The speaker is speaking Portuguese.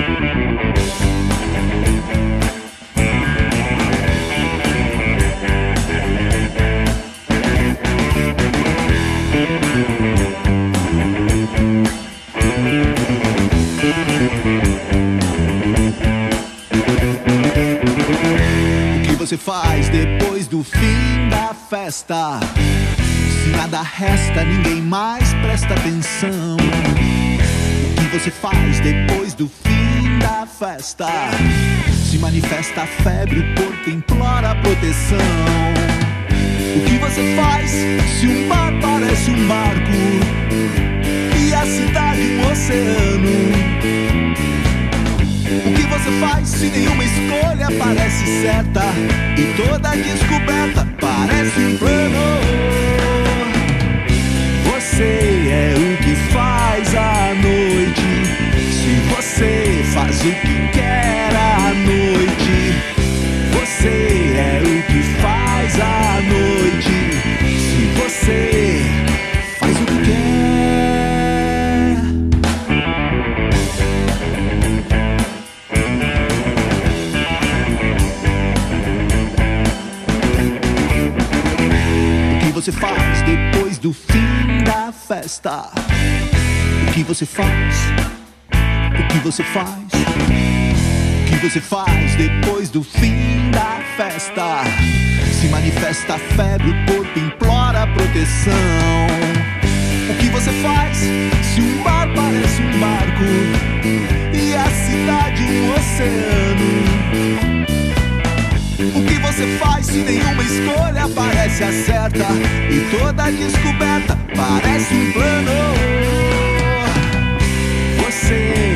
O que você faz depois do fim da festa? Se nada resta, ninguém mais presta atenção. O que você faz depois do fim da festa? Se manifesta a febre, o corpo implora proteção. O que você faz se um bar parece um barco e a cidade um oceano? O que você faz se nenhuma escolha parece certa e toda descoberta parece um plano? Você é o que faz à noite. Se você faz o que quer à noite, você é o que faz à noite. Se você faz o que quer. O que você faz depois do fim da festa? O que você faz? O que você faz? O que você faz depois do fim da festa? Se manifesta a febre, o corpo implora proteção. O que você faz se um bar parece um barco e a cidade um oceano? O que você faz se nenhuma escolha parece a certa e toda descoberta parece um plano? Você